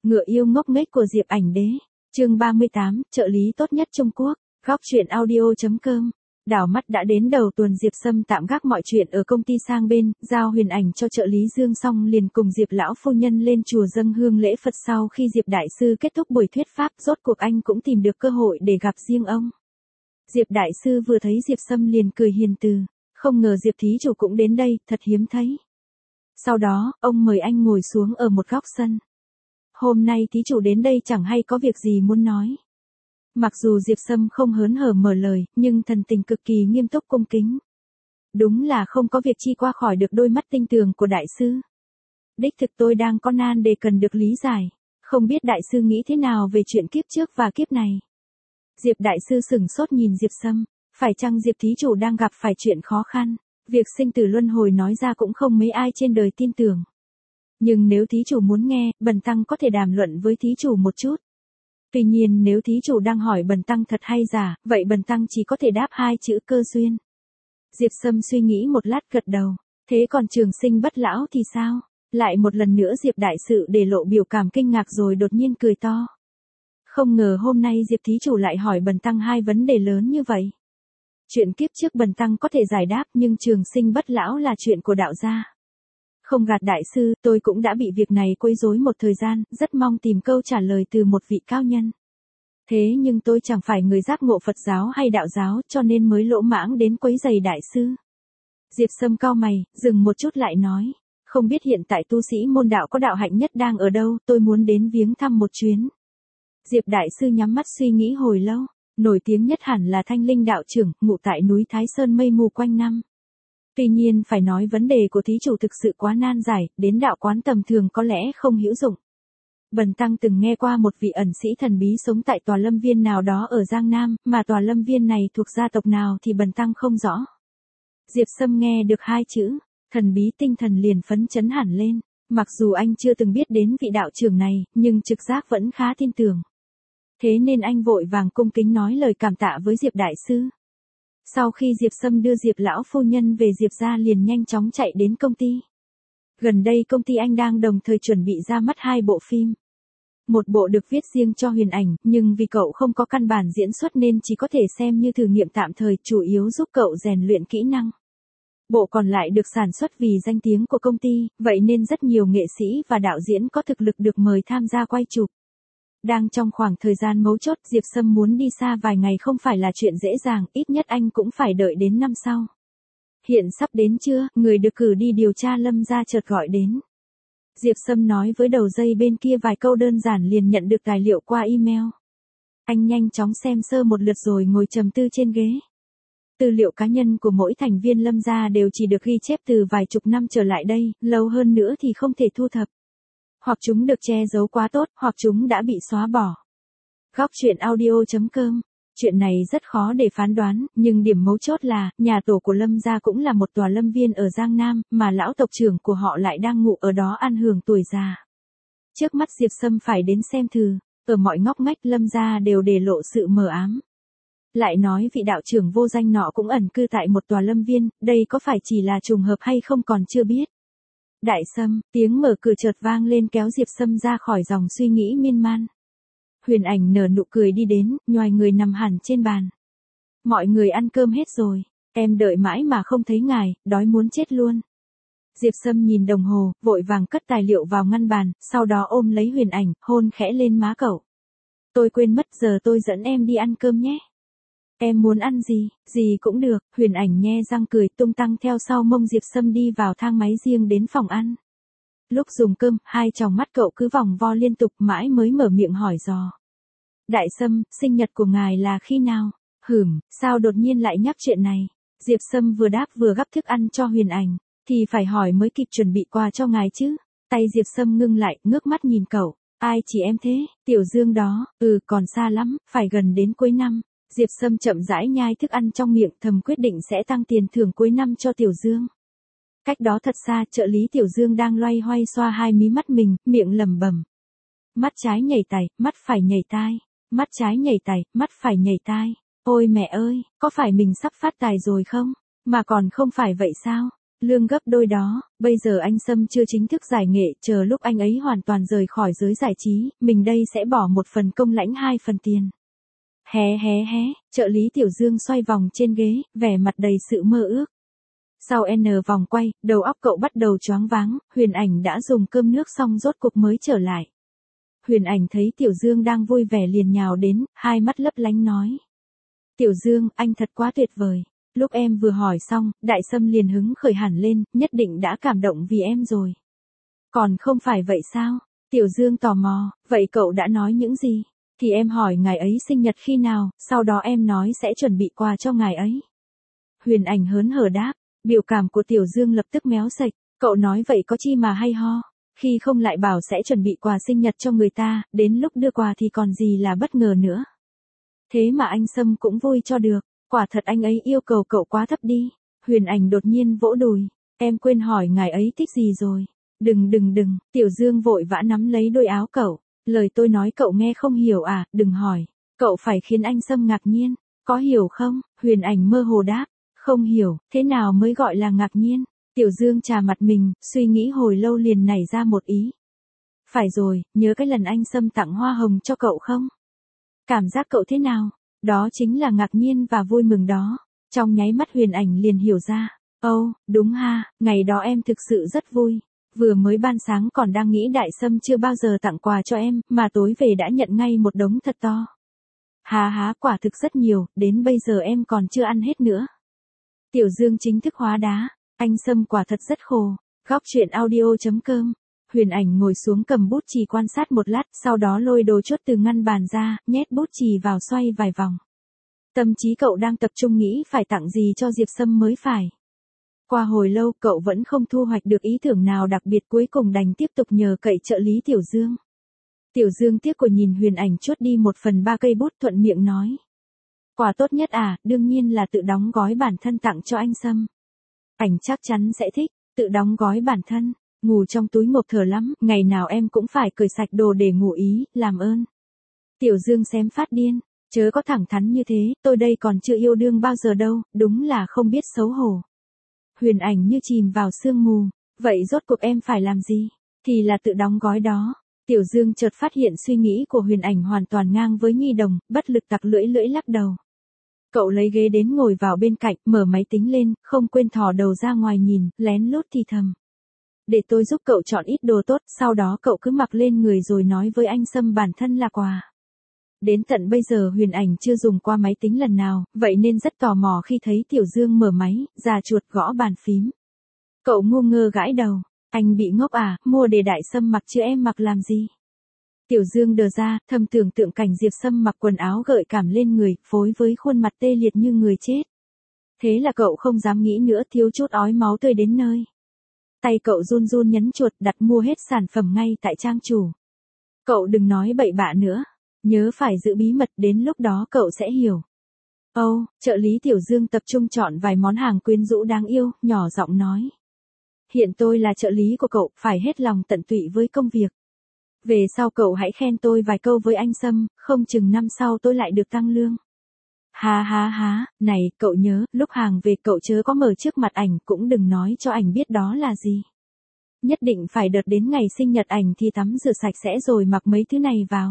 Ngựa yêu ngốc nghếch của Diệp Ảnh Đế. Chương 38, trợ lý tốt nhất Trung Quốc. Góc truyện audio.com. Đảo mắt đã đến đầu tuần, Diệp Sâm tạm gác mọi chuyện ở công ty sang bên, giao Huyền Ảnh cho trợ lý Dương xong liền cùng Diệp lão phu nhân lên chùa dâng hương lễ Phật. Sau khi Diệp đại sư kết thúc buổi thuyết pháp, rốt cuộc anh cũng tìm được cơ hội để gặp riêng ông. Diệp đại sư vừa thấy Diệp Sâm liền cười hiền từ, không ngờ Diệp thí chủ cũng đến đây, thật hiếm thấy. Sau đó, ông mời anh ngồi xuống ở một góc sân. Hôm nay thí chủ đến đây chẳng hay có việc gì muốn nói. Mặc dù Diệp Sâm không hớn hở mở lời, nhưng thần tình cực kỳ nghiêm túc cung kính. Đúng là không có việc chi qua khỏi được đôi mắt tinh tường của đại sư. Đích thực tôi đang có nan đề cần được lý giải. Không biết đại sư nghĩ thế nào về chuyện kiếp trước và kiếp này. Diệp đại sư sửng sốt nhìn Diệp Sâm. Phải chăng Diệp thí chủ đang gặp phải chuyện khó khăn? Việc sinh tử luân hồi nói ra cũng không mấy ai trên đời tin tưởng. Nhưng nếu thí chủ muốn nghe, bần tăng có thể đàm luận với thí chủ một chút. Tuy nhiên nếu thí chủ đang hỏi bần tăng thật hay giả, vậy bần tăng chỉ có thể đáp hai chữ cơ duyên. Diệp Sâm suy nghĩ một lát gật đầu. Thế còn trường sinh bất lão thì sao? Lại một lần nữa Diệp đại sự để lộ biểu cảm kinh ngạc rồi đột nhiên cười to. Không ngờ hôm nay Diệp thí chủ lại hỏi bần tăng hai vấn đề lớn như vậy. Chuyện kiếp trước bần tăng có thể giải đáp, nhưng trường sinh bất lão là chuyện của đạo gia. Không gạt đại sư, tôi cũng đã bị việc này quấy rối một thời gian, rất mong tìm câu trả lời từ một vị cao nhân. Thế nhưng tôi chẳng phải người giác ngộ Phật giáo hay đạo giáo, cho nên mới lỗ mãng đến quấy rầy đại sư. Diệp Sâm cau mày, dừng một chút lại nói, không biết hiện tại tu sĩ môn đạo có đạo hạnh nhất đang ở đâu, tôi muốn đến viếng thăm một chuyến. Diệp đại sư nhắm mắt suy nghĩ hồi lâu. Nổi tiếng nhất hẳn là Thanh Linh đạo trưởng, ngụ tại núi Thái Sơn mây mù quanh năm. Tuy nhiên phải nói vấn đề của thí chủ thực sự quá nan giải, đến đạo quán tầm thường có lẽ không hữu dụng. Bần tăng từng nghe qua một vị ẩn sĩ thần bí sống tại tòa lâm viên nào đó ở Giang Nam, mà tòa lâm viên này thuộc gia tộc nào thì bần tăng không rõ. Diệp Sâm nghe được hai chữ, thần bí, tinh thần liền phấn chấn hẳn lên. Mặc dù anh chưa từng biết đến vị đạo trưởng này, nhưng trực giác vẫn khá tin tưởng. Thế nên anh vội vàng cung kính nói lời cảm tạ với Diệp đại sư. Sau khi Diệp Sâm đưa Diệp lão phu nhân về Diệp gia liền nhanh chóng chạy đến công ty. Gần đây công ty anh đang đồng thời chuẩn bị ra mắt hai bộ phim. Một bộ được viết riêng cho Huyền Ảnh, nhưng vì cậu không có căn bản diễn xuất nên chỉ có thể xem như thử nghiệm tạm thời, chủ yếu giúp cậu rèn luyện kỹ năng. Bộ còn lại được sản xuất vì danh tiếng của công ty, vậy nên rất nhiều nghệ sĩ và đạo diễn có thực lực được mời tham gia quay chụp. Đang trong khoảng thời gian mấu chốt, Diệp Sâm muốn đi xa vài ngày không phải là chuyện dễ dàng, ít nhất anh cũng phải đợi đến năm sau. Hiện sắp đến trưa, người được cử đi điều tra Lâm gia chợt gọi đến. Diệp Sâm nói với đầu dây bên kia vài câu đơn giản liền nhận được tài liệu qua email. Anh nhanh chóng xem sơ một lượt rồi ngồi trầm tư trên ghế. Tư liệu cá nhân của mỗi thành viên Lâm gia đều chỉ được ghi chép từ vài chục năm trở lại đây, lâu hơn nữa thì không thể thu thập. Hoặc chúng được che giấu quá tốt, hoặc chúng đã bị xóa bỏ. Góc truyện audio.com. Chuyện này rất khó để phán đoán, nhưng điểm mấu chốt là, nhà tổ của Lâm gia cũng là một tòa lâm viên ở Giang Nam, mà lão tộc trưởng của họ lại đang ngụ ở đó an hưởng tuổi già. Trước mắt Diệp Sâm phải đến xem thử, ở mọi ngóc ngách Lâm gia đều để lộ sự mờ ám. Lại nói vị đạo trưởng vô danh nọ cũng ẩn cư tại một tòa lâm viên, đây có phải chỉ là trùng hợp hay không còn chưa biết. Đại Sâm, tiếng mở cửa chợt vang lên kéo Diệp Sâm ra khỏi dòng suy nghĩ miên man. Huyền Ảnh nở nụ cười đi đến, nhoài người nằm hẳn trên bàn. Mọi người ăn cơm hết rồi, em đợi mãi mà không thấy ngài, đói muốn chết luôn. Diệp Sâm nhìn đồng hồ, vội vàng cất tài liệu vào ngăn bàn, sau đó ôm lấy Huyền Ảnh, hôn khẽ lên má cậu. Tôi quên mất, giờ tôi dẫn em đi ăn cơm nhé. Em muốn ăn gì cũng được. Huyền Ảnh nhe răng cười tung tăng theo sau mông Diệp Sâm đi vào thang máy riêng đến phòng ăn. Lúc dùng cơm, hai tròng mắt cậu cứ vòng vo liên tục mãi mới mở miệng hỏi dò. Đại Sâm, sinh nhật của ngài là khi nào? Sao đột nhiên lại nhắc chuyện này? Diệp Sâm vừa đáp vừa gắp thức ăn cho Huyền Ảnh. Thì phải hỏi mới kịp chuẩn bị quà cho ngài chứ. Tay Diệp Sâm ngưng lại, ngước mắt nhìn cậu. Ai chỉ em thế? Tiểu Dương đó. Còn xa lắm, phải gần đến cuối năm. Diệp Sâm chậm rãi nhai thức ăn trong miệng, thầm quyết định sẽ tăng tiền thưởng cuối năm cho Tiểu Dương. Cách đó thật xa, trợ lý Tiểu Dương đang loay hoay xoa hai mí mắt mình, miệng lẩm bẩm. Mắt trái nhảy tày, mắt phải nhảy tai. Mắt trái nhảy tày, mắt phải nhảy tai. Ôi mẹ ơi, có phải mình sắp phát tài rồi không? Mà còn không phải vậy sao? lương gấp đôi đó, bây giờ anh Sâm chưa chính thức giải nghệ, chờ lúc anh ấy hoàn toàn rời khỏi giới giải trí, mình đây sẽ bỏ 1 phần công lãnh 2 phần tiền. Hé hé hé, trợ lý Tiểu Dương xoay vòng trên ghế, vẻ mặt đầy sự mơ ước. Sau N vòng quay, đầu óc cậu bắt đầu choáng váng, Huyền Ảnh đã dùng cơm nước xong rốt cục mới trở lại. Huyền Ảnh thấy Tiểu Dương đang vui vẻ liền nhào đến, hai mắt lấp lánh nói. Tiểu Dương, anh thật quá tuyệt vời. Lúc em vừa hỏi xong, Đại Sâm liền hứng khởi hẳn lên, nhất định đã cảm động vì em rồi. Còn không phải vậy sao? Tiểu Dương tò mò, vậy cậu đã nói những gì? Thì em hỏi ngài ấy sinh nhật khi nào, sau đó em nói sẽ chuẩn bị quà cho ngài ấy. Huyền Ảnh hớn hở đáp, biểu cảm của Tiểu Dương lập tức méo sạch, cậu nói vậy có chi mà hay ho, khi không lại bảo sẽ chuẩn bị quà sinh nhật cho người ta, đến lúc đưa quà thì còn gì là bất ngờ nữa. Thế mà anh Sâm cũng vui cho được, quả thật anh ấy yêu cầu cậu quá thấp đi. Huyền Ảnh đột nhiên vỗ đùi, em quên hỏi ngài ấy thích gì rồi. Đừng, Tiểu Dương vội vã nắm lấy đôi áo cậu, lời tôi nói cậu nghe không hiểu à, đừng hỏi, cậu phải khiến anh Sâm ngạc nhiên, có hiểu không? Huyền Ảnh mơ hồ đáp, không hiểu, thế nào mới gọi là ngạc nhiên? Tiểu Dương chà mặt mình, suy nghĩ hồi lâu liền nảy ra một ý. Phải rồi, nhớ cái lần anh Sâm tặng hoa hồng cho cậu không? Cảm giác cậu thế nào? Đó chính là ngạc nhiên và vui mừng đó. Trong nháy mắt Huyền Ảnh liền hiểu ra. Ồ, đúng ha, ngày đó em thực sự rất vui. Vừa mới ban sáng còn đang nghĩ Đại Sâm chưa bao giờ tặng quà cho em, mà tối về đã nhận ngay một đống thật to. Há, quả thực rất nhiều, đến bây giờ em còn chưa ăn hết nữa. Tiểu Dương chính thức hóa đá, anh Sâm quả thật rất khổ. Góc truyện audio.com. Huyền Ảnh ngồi xuống cầm bút chì quan sát một lát, sau đó lôi đồ chốt từ ngăn bàn ra, nhét bút chì vào xoay vài vòng. Tâm trí cậu đang tập trung nghĩ phải tặng gì cho Diệp Sâm mới phải. Qua hồi lâu cậu vẫn không thu hoạch được ý tưởng nào đặc biệt, cuối cùng đành tiếp tục nhờ cậy trợ lý Tiểu Dương. Tiểu Dương tiếc của nhìn Huyền Ảnh chốt đi 1/3 cây bút, thuận miệng nói. Quà tốt nhất à, đương nhiên là tự đóng gói bản thân tặng cho anh Sâm. Ảnh chắc chắn sẽ thích, tự đóng gói bản thân. Ngủ trong túi ngộp thở lắm, ngày nào em cũng phải cởi sạch đồ để ngủ ý, làm ơn. Tiểu Dương xém phát điên, chớ có thẳng thắn như thế, tôi đây còn chưa yêu đương bao giờ đâu, đúng là không biết xấu hổ. Huyền Ảnh như chìm vào sương mù, vậy rốt cuộc em phải làm gì? Thì là tự đóng gói đó. Tiểu Dương chợt phát hiện suy nghĩ của Huyền Ảnh hoàn toàn ngang với nhi đồng, bất lực tặc lưỡi lắc đầu. Cậu lấy ghế đến ngồi vào bên cạnh, mở máy tính lên, không quên thò đầu ra ngoài nhìn, lén lút thì thầm. Để tôi giúp cậu chọn ít đồ tốt, sau đó cậu cứ mặc lên người rồi nói với anh Sâm bản thân là quà. Đến tận bây giờ Huyền Ảnh chưa dùng qua máy tính lần nào, vậy nên rất tò mò khi thấy Tiểu Dương mở máy, già chuột gõ bàn phím. Cậu ngu ngơ gãi đầu, anh bị ngốc à, mua để Đại Sâm mặc chứ em mặc làm gì? Tiểu Dương đờ ra, thầm tưởng tượng cảnh Diệp Sâm mặc quần áo gợi cảm lên người, phối với khuôn mặt tê liệt như người chết. Thế là cậu không dám nghĩ nữa, thiếu chút ói máu tươi đến nơi. Tay cậu run run nhấn chuột đặt mua hết sản phẩm ngay tại trang chủ. Cậu đừng nói bậy bạ nữa. Nhớ phải giữ bí mật, đến lúc đó cậu sẽ hiểu. Ồ, trợ lý Tiểu Dương tập trung chọn vài món hàng quyến rũ đáng yêu, nhỏ giọng nói. Hiện tôi là trợ lý của cậu, phải hết lòng tận tụy với công việc. Về sau cậu hãy khen tôi vài câu với anh Sâm, không chừng năm sau tôi lại được tăng lương. Há, này, cậu nhớ, lúc hàng về cậu chớ có mở trước mặt ảnh, cũng đừng nói cho ảnh biết đó là gì. Nhất định phải đợt đến ngày sinh nhật ảnh thì tắm rửa sạch sẽ rồi mặc mấy thứ này vào.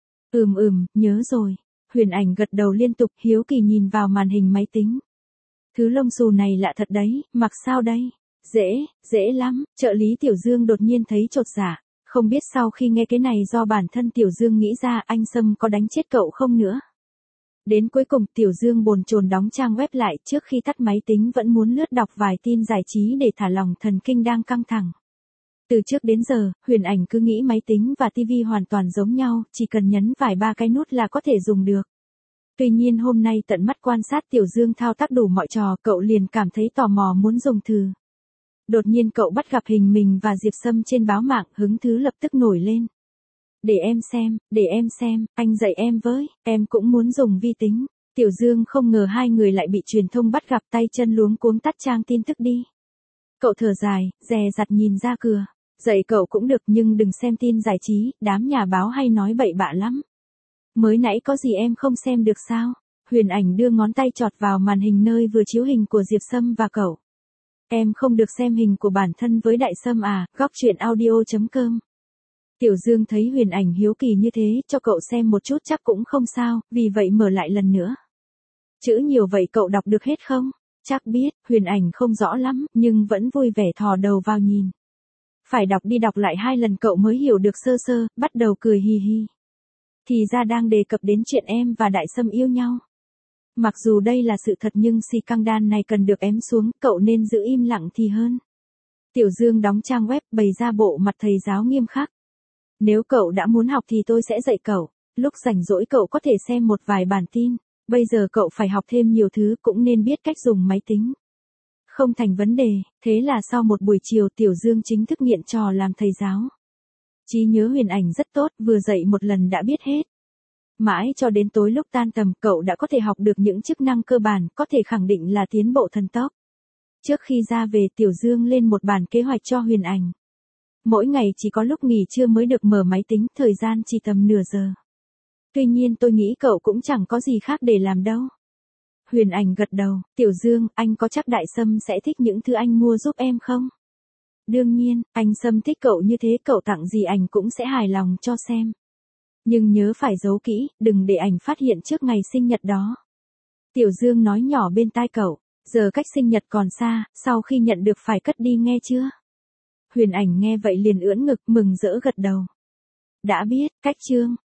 Nhớ rồi. Huyền Ảnh gật đầu liên tục, hiếu kỳ nhìn vào màn hình máy tính. Thứ lông xù này lạ thật đấy, mặc sao đây? Dễ lắm, trợ lý Tiểu Dương đột nhiên thấy chột dạ, không biết sau khi nghe cái này do bản thân Tiểu Dương nghĩ ra anh Sâm có đánh chết cậu không nữa. Đến cuối cùng Tiểu Dương bồn chồn đóng trang web lại, trước khi tắt máy tính vẫn muốn lướt đọc vài tin giải trí để thả lỏng thần kinh đang căng thẳng. Từ trước đến giờ, Huyền Ảnh cứ nghĩ máy tính và tivi hoàn toàn giống nhau, chỉ cần nhấn vài ba cái nút là có thể dùng được. Tuy nhiên hôm nay tận mắt quan sát Tiểu Dương thao tác đủ mọi trò, cậu liền cảm thấy tò mò muốn dùng thử. Đột nhiên cậu bắt gặp hình mình và Diệp Sâm trên báo mạng, hứng thú lập tức nổi lên. Để em xem, anh dạy em với, em cũng muốn dùng vi tính. Tiểu Dương không ngờ hai người lại bị truyền thông bắt gặp, tay chân luống cuống tắt trang tin tức đi. Cậu thở dài, dè dặt nhìn ra cửa. Dạy cậu cũng được nhưng đừng xem tin giải trí, đám nhà báo hay nói bậy bạ lắm. Mới nãy có gì em không xem được sao? Huyền Ảnh đưa ngón tay chọt vào màn hình nơi vừa chiếu hình của Diệp Sâm và cậu. Em không được xem hình của bản thân với Đại Sâm à, góc truyện audio.com. Tiểu Dương thấy Huyền Ảnh hiếu kỳ như thế, cho cậu xem một chút chắc cũng không sao, vì vậy mở lại lần nữa. Chữ nhiều vậy cậu đọc được hết không? Chắc biết, Huyền Ảnh không rõ lắm, nhưng vẫn vui vẻ thò đầu vào nhìn. Phải đọc đi đọc lại 2 lần cậu mới hiểu được sơ sơ, bắt đầu cười hì hì. Thì ra đang đề cập đến chuyện em và Đại Sâm yêu nhau. Mặc dù đây là sự thật nhưng xì căng đan này cần được ém xuống, cậu nên giữ im lặng thì hơn. Tiểu Dương đóng trang web bày ra bộ mặt thầy giáo nghiêm khắc. Nếu cậu đã muốn học thì tôi sẽ dạy cậu, lúc rảnh rỗi cậu có thể xem một vài bản tin, bây giờ cậu phải học thêm nhiều thứ cũng nên biết cách dùng máy tính. Không thành vấn đề, thế là sau một buổi chiều Tiểu Dương chính thức nghiện trò làm thầy giáo. Trí nhớ Huyền Ảnh rất tốt, vừa dạy một lần đã biết hết. Mãi cho đến tối lúc tan tầm cậu đã có thể học được những chức năng cơ bản, có thể khẳng định là tiến bộ thần tốc. Trước khi ra về Tiểu Dương lên một bản kế hoạch cho Huyền Ảnh. Mỗi ngày chỉ có lúc nghỉ trưa mới được mở máy tính, thời gian chỉ tầm nửa giờ. Tuy nhiên tôi nghĩ cậu cũng chẳng có gì khác để làm đâu. Huyền Ảnh gật đầu, Tiểu Dương, anh có chắc Đại Sâm sẽ thích những thứ anh mua giúp em không? Đương nhiên, anh Sâm thích cậu như thế, cậu tặng gì ảnh cũng sẽ hài lòng cho xem. Nhưng nhớ phải giấu kỹ, đừng để ảnh phát hiện trước ngày sinh nhật đó. Tiểu Dương nói nhỏ bên tai cậu, giờ cách sinh nhật còn xa, sau khi nhận được phải cất đi nghe chưa? Huyền Ảnh nghe vậy liền ưỡn ngực mừng rỡ gật đầu. Đã biết, cách Trương.